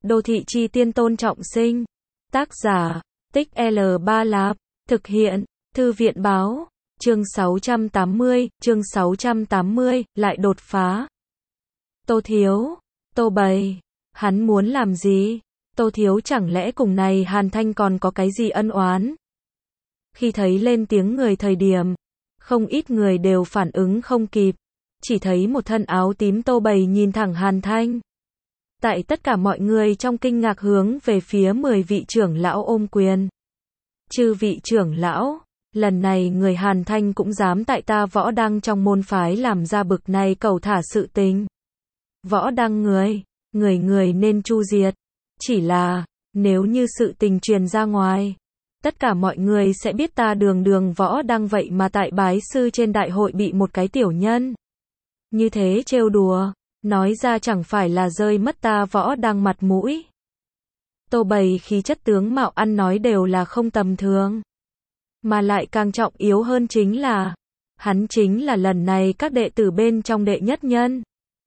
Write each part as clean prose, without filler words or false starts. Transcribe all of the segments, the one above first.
Đô thị chi tiên Tôn Trọng Sinh. Tác giả, Tích L Ba Lạp. Thực hiện, Thư viện báo. Chương 680, lại đột phá. Tô Thiếu, Tô Bầy, hắn muốn làm gì? Tô Thiếu chẳng lẽ cùng này Hàn Thanh còn có cái gì ân oán? Khi thấy lên tiếng người thời điểm, không ít người đều phản ứng không kịp, chỉ thấy một thân áo tím Tô Bầy nhìn thẳng Hàn Thanh. Tại tất cả mọi người trong kinh ngạc hướng về phía 10 vị trưởng lão ôm quyền. Chư vị trưởng lão, lần này người Hàn Thanh cũng dám tại ta Võ Đăng trong môn phái làm ra bực này cầu thả sự tình. Võ Đăng người nên chu diệt. Chỉ là, nếu như sự tình truyền ra ngoài, tất cả mọi người sẽ biết ta đường Võ Đăng vậy mà tại bái sư trên đại hội bị một cái tiểu nhân như thế trêu đùa, nói ra chẳng phải là rơi mất ta Võ Đăng mặt mũi. Tô Bầy khí chất tướng mạo ăn nói đều là không tầm thường. Mà lại càng trọng yếu hơn chính là, hắn chính là lần này các đệ tử bên trong đệ nhất nhân.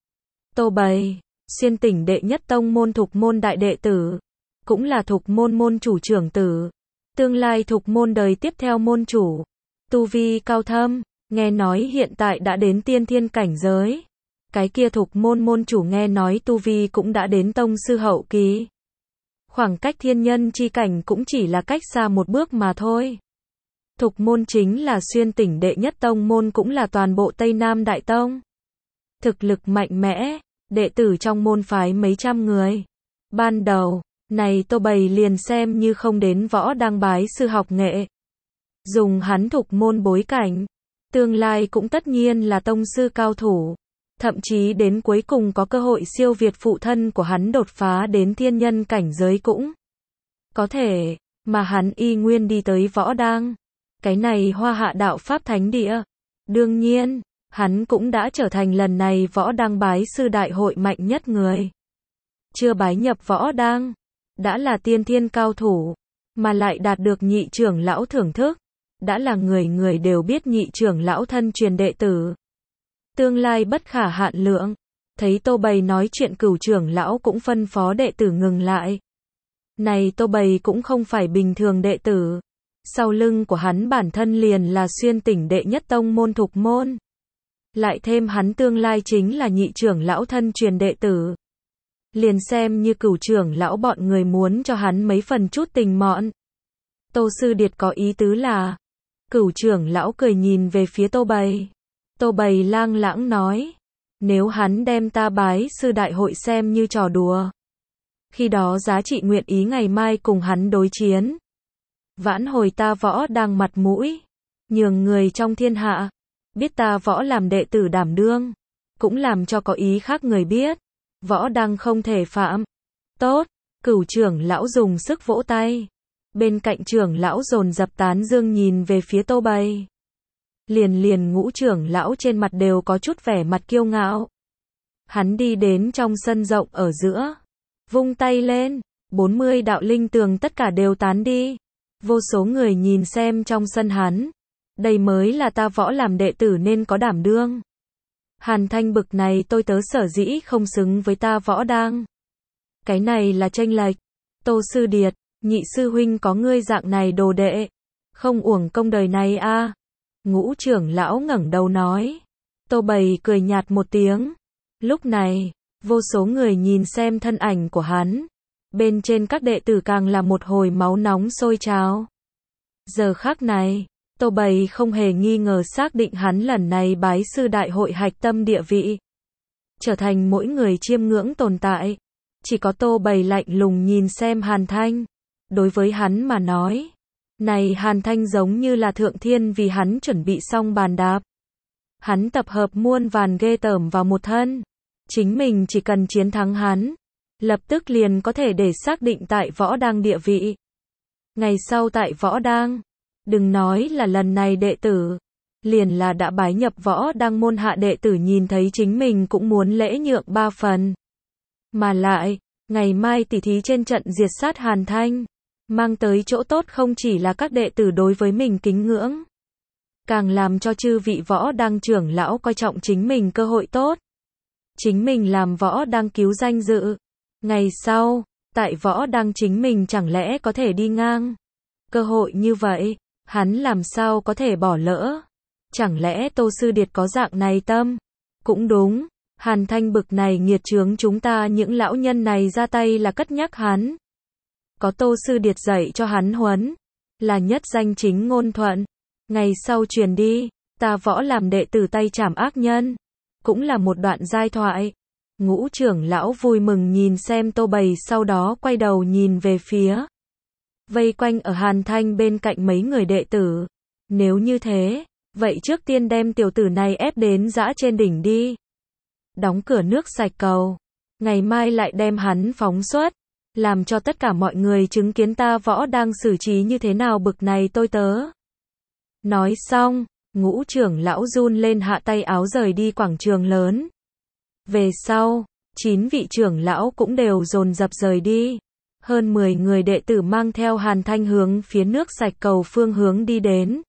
Tô Bầy, xuyên tỉnh đệ nhất tông môn Thục môn đại đệ tử, cũng là Thục môn môn chủ trưởng tử, tương lai Thục môn đời tiếp theo môn chủ, tu vi cao thâm, nghe nói hiện tại đã đến tiên thiên cảnh giới. Cái kia Thục môn môn chủ nghe nói tu vi cũng đã đến tông sư hậu kỳ. Khoảng cách thiên nhân chi cảnh cũng chỉ là cách xa một bước mà thôi. Thục môn chính là xuyên tỉnh đệ nhất tông môn, cũng là toàn bộ Tây Nam Đại Tông. Thực lực mạnh mẽ, đệ tử trong môn phái mấy trăm người. Ban đầu, này Tô Bầy liền xem như không đến Võ Đăng bái sư học nghệ. Dùng hắn Thục môn bối cảnh, tương lai cũng tất nhiên là tông sư cao thủ. Thậm chí đến cuối cùng có cơ hội siêu việt phụ thân của hắn đột phá đến thiên nhân cảnh giới cũng có thể, mà hắn y nguyên đi tới Võ Đăng. Cái này Hoa Hạ đạo pháp thánh địa. Đương nhiên, hắn cũng đã trở thành lần này Võ Đăng bái sư đại hội mạnh nhất người. Chưa bái nhập Võ Đăng, đã là tiên thiên cao thủ, mà lại đạt được nhị trưởng lão thưởng thức, đã là người đều biết nhị trưởng lão thân truyền đệ tử. Tương lai bất khả hạn lượng. Thấy Tô Bầy nói chuyện, Cửu trưởng lão cũng phân phó đệ tử ngừng lại. Này Tô Bầy cũng không phải bình thường đệ tử. Sau lưng của hắn bản thân liền là xuyên tỉnh đệ nhất tông môn Thục môn. Lại thêm hắn tương lai chính là nhị trưởng lão thân truyền đệ tử. Liền xem như Cửu trưởng lão bọn người muốn cho hắn mấy phần chút tình mọn. Tô Sư Điệt có ý tứ là. Cửu trưởng lão cười nhìn về phía Tô Bầy. Tô Bầy lang lãng nói, nếu hắn đem ta bái sư đại hội xem như trò đùa, khi đó giá trị nguyện ý ngày mai cùng hắn đối chiến. Vãn hồi ta Võ Đăng mặt mũi, nhường người trong thiên hạ biết ta Võ làm đệ tử đảm đương, cũng làm cho có ý khác người biết, Võ Đăng không thể phạm. Tốt, Cửu trưởng lão dùng sức vỗ tay. Bên cạnh trưởng lão dồn dập tán dương nhìn về phía Tô Bầy. Liền Ngũ trưởng lão trên mặt đều có chút vẻ mặt kiêu ngạo. Hắn đi đến trong sân rộng ở giữa, vung tay lên, 40 đạo linh tường tất cả đều tán đi. Vô số người nhìn xem trong sân hắn. Đây mới là ta Võ làm đệ tử nên có đảm đương. Hàn Thanh bực này tôi tớ sở dĩ không xứng với ta Võ Đăng. Cái này là chênh lệch. Tô Sư Điệt, nhị sư huynh có ngươi dạng này đồ đệ, không uổng công đời này a. Ngũ trưởng lão ngẩng đầu nói. Tô Bầy cười nhạt một tiếng. Lúc này, vô số người nhìn xem thân ảnh của hắn. Bên trên các đệ tử càng là một hồi máu nóng sôi trào. Giờ khắc này, Tô Bầy không hề nghi ngờ xác định hắn lần này bái sư đại hội hạch tâm địa vị. Trở thành mỗi người chiêm ngưỡng tồn tại. Chỉ có Tô Bầy lạnh lùng nhìn xem Hàn Thanh. Đối với hắn mà nói, này Hàn Thanh giống như là thượng thiên vì hắn chuẩn bị xong bàn đạp. Hắn tập hợp muôn vàn ghê tởm vào một thân. Chính mình chỉ cần chiến thắng hắn, lập tức liền có thể để xác định tại Võ Đăng địa vị. Ngày sau tại Võ Đăng, đừng nói là lần này đệ tử, liền là đã bái nhập Võ Đăng môn hạ đệ tử nhìn thấy chính mình cũng muốn lễ nhượng 3 phần. Mà lại, ngày mai tỉ thí trên trận diệt sát Hàn Thanh, mang tới chỗ tốt không chỉ là các đệ tử đối với mình kính ngưỡng, càng làm cho chư vị Võ Đăng trưởng lão coi trọng chính mình cơ hội tốt. Chính mình làm Võ Đăng cứu danh dự. Ngày sau, Tại võ đang chính mình chẳng lẽ có thể đi ngang. Cơ hội như vậy, hắn làm sao có thể bỏ lỡ. Chẳng lẽ Tô Sư Điệt có dạng này tâm? Cũng đúng, Hàn Thanh bực này nghiệt chướng chúng ta những lão nhân này ra tay là cất nhắc hắn. Có Tô Sư Điệt dạy cho hắn huấn, là nhất danh chính ngôn thuận. Ngày sau truyền đi, ta võ làm đệ tử tay trảm ác nhân. Cũng là một đoạn giai thoại. Ngũ trưởng lão vui mừng nhìn xem Tô Bày, sau đó quay đầu nhìn về phía vây quanh ở Hàn Thanh bên cạnh mấy người đệ tử. Nếu như thế, vậy trước tiên đem tiểu tử này ép đến giã trên đỉnh đi. Đóng cửa nước sạch cầu. Ngày mai lại đem hắn phóng xuất. Làm cho tất cả mọi người chứng kiến ta võ đang xử trí như thế nào bực này tôi tớ. Nói xong, ngũ trưởng lão run lên hạ tay áo rời đi quảng trường lớn. Về sau, 9 vị trưởng lão cũng đều dồn dập rời đi. Hơn 10 người đệ tử mang theo Hàn Thanh hướng phía nước sạch cầu phương hướng đi đến.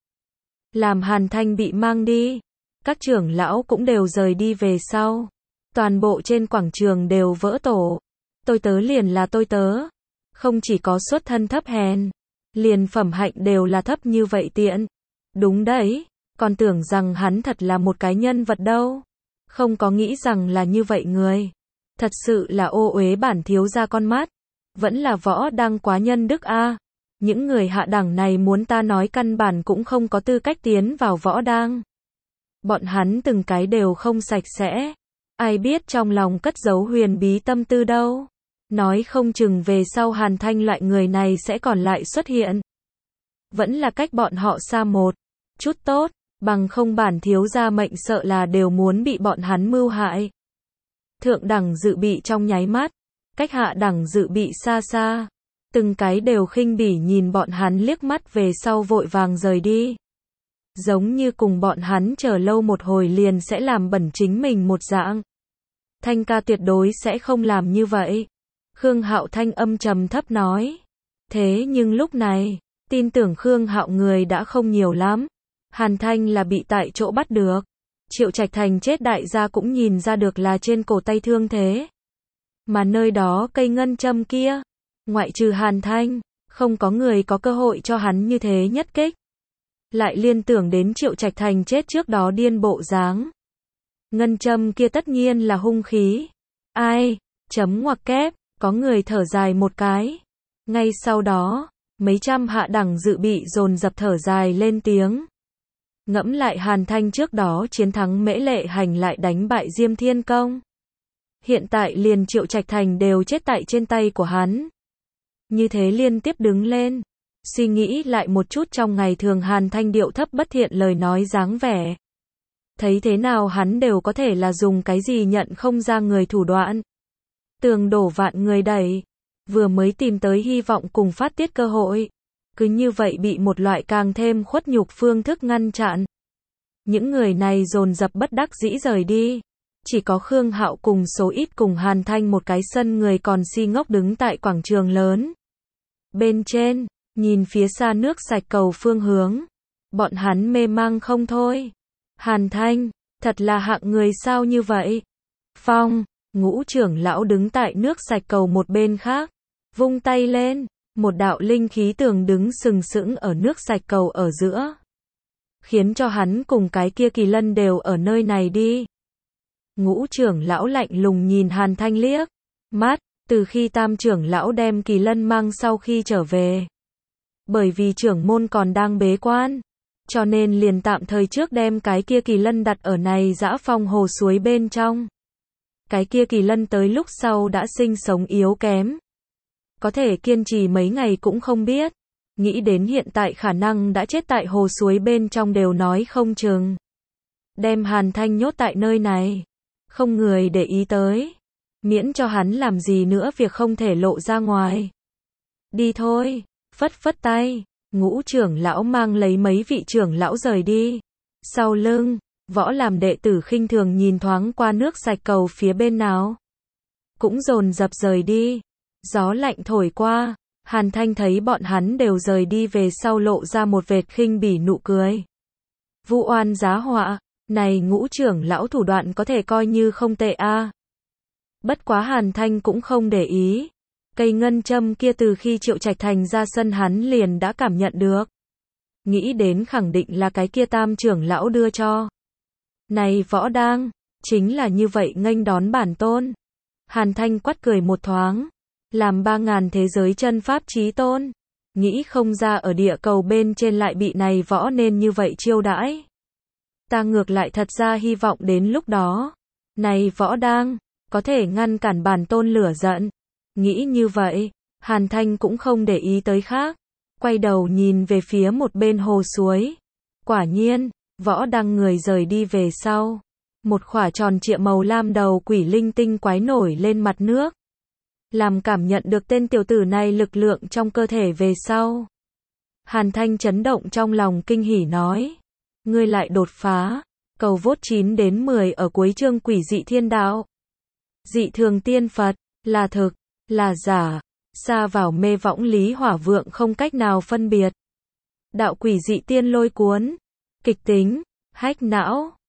Làm Hàn Thanh bị mang đi, các trưởng lão cũng đều rời đi về sau. Toàn bộ trên quảng trường đều vỡ tổ. Tôi tớ liền là tôi tớ. Không chỉ có xuất thân thấp hèn, liền phẩm hạnh đều là thấp như vậy tiện. Đúng đấy, còn tưởng rằng hắn thật là một cái nhân vật đâu. Không có nghĩ rằng là như vậy người. Thật sự là ô uế bản thiếu gia con mắt. Vẫn là võ đang quá nhân đức a. Những người hạ đẳng này muốn ta nói căn bản cũng không có tư cách tiến vào võ đang. Bọn hắn từng cái đều không sạch sẽ. Ai biết trong lòng cất giấu huyền bí tâm tư đâu. Nói không chừng về sau Hàn Thanh loại người này sẽ còn lại xuất hiện. Vẫn là cách bọn họ xa một chút tốt, bằng không bản thiếu gia mệnh sợ là đều muốn bị bọn hắn mưu hại. Thượng đẳng dự bị trong nháy mắt, cách hạ đẳng dự bị xa xa. Từng cái đều khinh bỉ nhìn bọn hắn liếc mắt về sau vội vàng rời đi. Giống như cùng bọn hắn chờ lâu một hồi liền sẽ làm bẩn chính mình một dạng. Thanh ca tuyệt đối sẽ không làm như vậy. Khương Hạo thanh âm trầm thấp nói. Thế nhưng lúc này, tin tưởng Khương Hạo người đã không nhiều lắm. Hàn Thanh là bị tại chỗ bắt được. Triệu Trạch Thành chết đại gia cũng nhìn ra được là trên cổ tay thương thế. Mà nơi đó cây ngân châm kia, ngoại trừ Hàn Thanh, không có người có cơ hội cho hắn như thế nhất kích. Lại liên tưởng đến Triệu Trạch Thành chết trước đó điên bộ dáng. Ngân châm kia tất nhiên là hung khí. Ai, chấm ngoặc kép, có người thở dài một cái. Ngay sau đó, mấy trăm hạ đẳng dự bị dồn dập thở dài lên tiếng. Ngẫm lại Hàn Thanh trước đó chiến thắng Mễ Lệ Hành lại đánh bại Diêm Thiên Công. Hiện tại liền Triệu Trạch Thành đều chết tại trên tay của hắn. Như thế liên tiếp đứng lên. Suy nghĩ lại một chút trong ngày thường Hàn Thanh điệu thấp bất thiện lời nói dáng vẻ. Thấy thế nào hắn đều có thể là dùng cái gì nhận không ra người thủ đoạn. Tường đổ vạn người đẩy. Vừa mới tìm tới hy vọng cùng phát tiết cơ hội. Cứ như vậy bị một loại càng thêm khuất nhục phương thức ngăn chặn. Những người này dồn dập bất đắc dĩ rời đi. Chỉ có Khương Hạo cùng số ít cùng Hàn Thanh một cái sân người còn si ngốc đứng tại quảng trường lớn. Bên trên, nhìn phía xa nước sạch cầu phương hướng. Bọn hắn mê mang không thôi. Hàn Thanh, thật là hạng người sao như vậy? Phong, ngũ trưởng lão đứng tại nước sạch cầu một bên khác. Vung tay lên, một đạo linh khí tường đứng sừng sững ở nước sạch cầu ở giữa. Khiến cho hắn cùng cái kia kỳ lân đều ở nơi này đi. Ngũ trưởng lão lạnh lùng nhìn Hàn Thanh liếc mắt, từ khi tam trưởng lão đem kỳ lân mang sau khi trở về. Bởi vì trưởng môn còn đang bế quan, cho nên liền tạm thời trước đem cái kia kỳ lân đặt ở này dã phong hồ suối bên trong. Cái kia kỳ lân tới lúc sau đã sinh sống yếu kém. Có thể kiên trì mấy ngày cũng không biết. Nghĩ đến hiện tại khả năng đã chết tại hồ suối bên trong đều nói không chừng. Đem Hàn Thanh nhốt tại nơi này. Không người để ý tới. Miễn cho hắn làm gì nữa việc không thể lộ ra ngoài. Đi thôi, phất phất tay. Ngũ trưởng lão mang lấy mấy vị trưởng lão rời đi. Sau lưng, võ làm đệ tử khinh thường nhìn thoáng qua nước sạch cầu phía bên nào. Cũng dồn dập rời đi. Gió lạnh thổi qua. Hàn Thanh thấy bọn hắn đều rời đi về sau lộ ra một vệt khinh bỉ nụ cười. Vu oan giá họa, này ngũ trưởng lão thủ đoạn có thể coi như không tệ a. Bất quá Hàn Thanh cũng không để ý. Cây ngân châm kia từ khi Triệu Trạch Thành ra sân hắn liền đã cảm nhận được. Nghĩ đến khẳng định là cái kia Tam trưởng lão đưa cho. Này Võ Đang, chính là như vậy nghênh đón bản tôn. Hàn Thanh quát cười một thoáng, làm 3000 thế giới chân pháp chí tôn. Nghĩ không ra ở địa cầu bên trên lại bị này võ nên như vậy chiêu đãi. Ta ngược lại thật ra hy vọng đến lúc đó, này Võ Đang, có thể ngăn cản bản tôn lửa giận. Nghĩ như vậy, Hàn Thanh cũng không để ý tới khác, quay đầu nhìn về phía một bên hồ suối. Quả nhiên, Võ Đang người rời đi về sau, một khỏa tròn trịa màu lam đầu quỷ linh tinh quái nổi lên mặt nước. Làm cảm nhận được tên tiểu tử này lực lượng trong cơ thể về sau. Hàn Thanh chấn động trong lòng kinh hỉ nói. Ngươi lại đột phá. Cầu vốt 9 đến 10 ở cuối chương Quỷ dị thiên đạo. Dị thường tiên Phật, là thực, là giả, xa vào mê võng lý hỏa vượng không cách nào phân biệt. Đạo quỷ dị tiên lôi cuốn, kịch tính, hách não.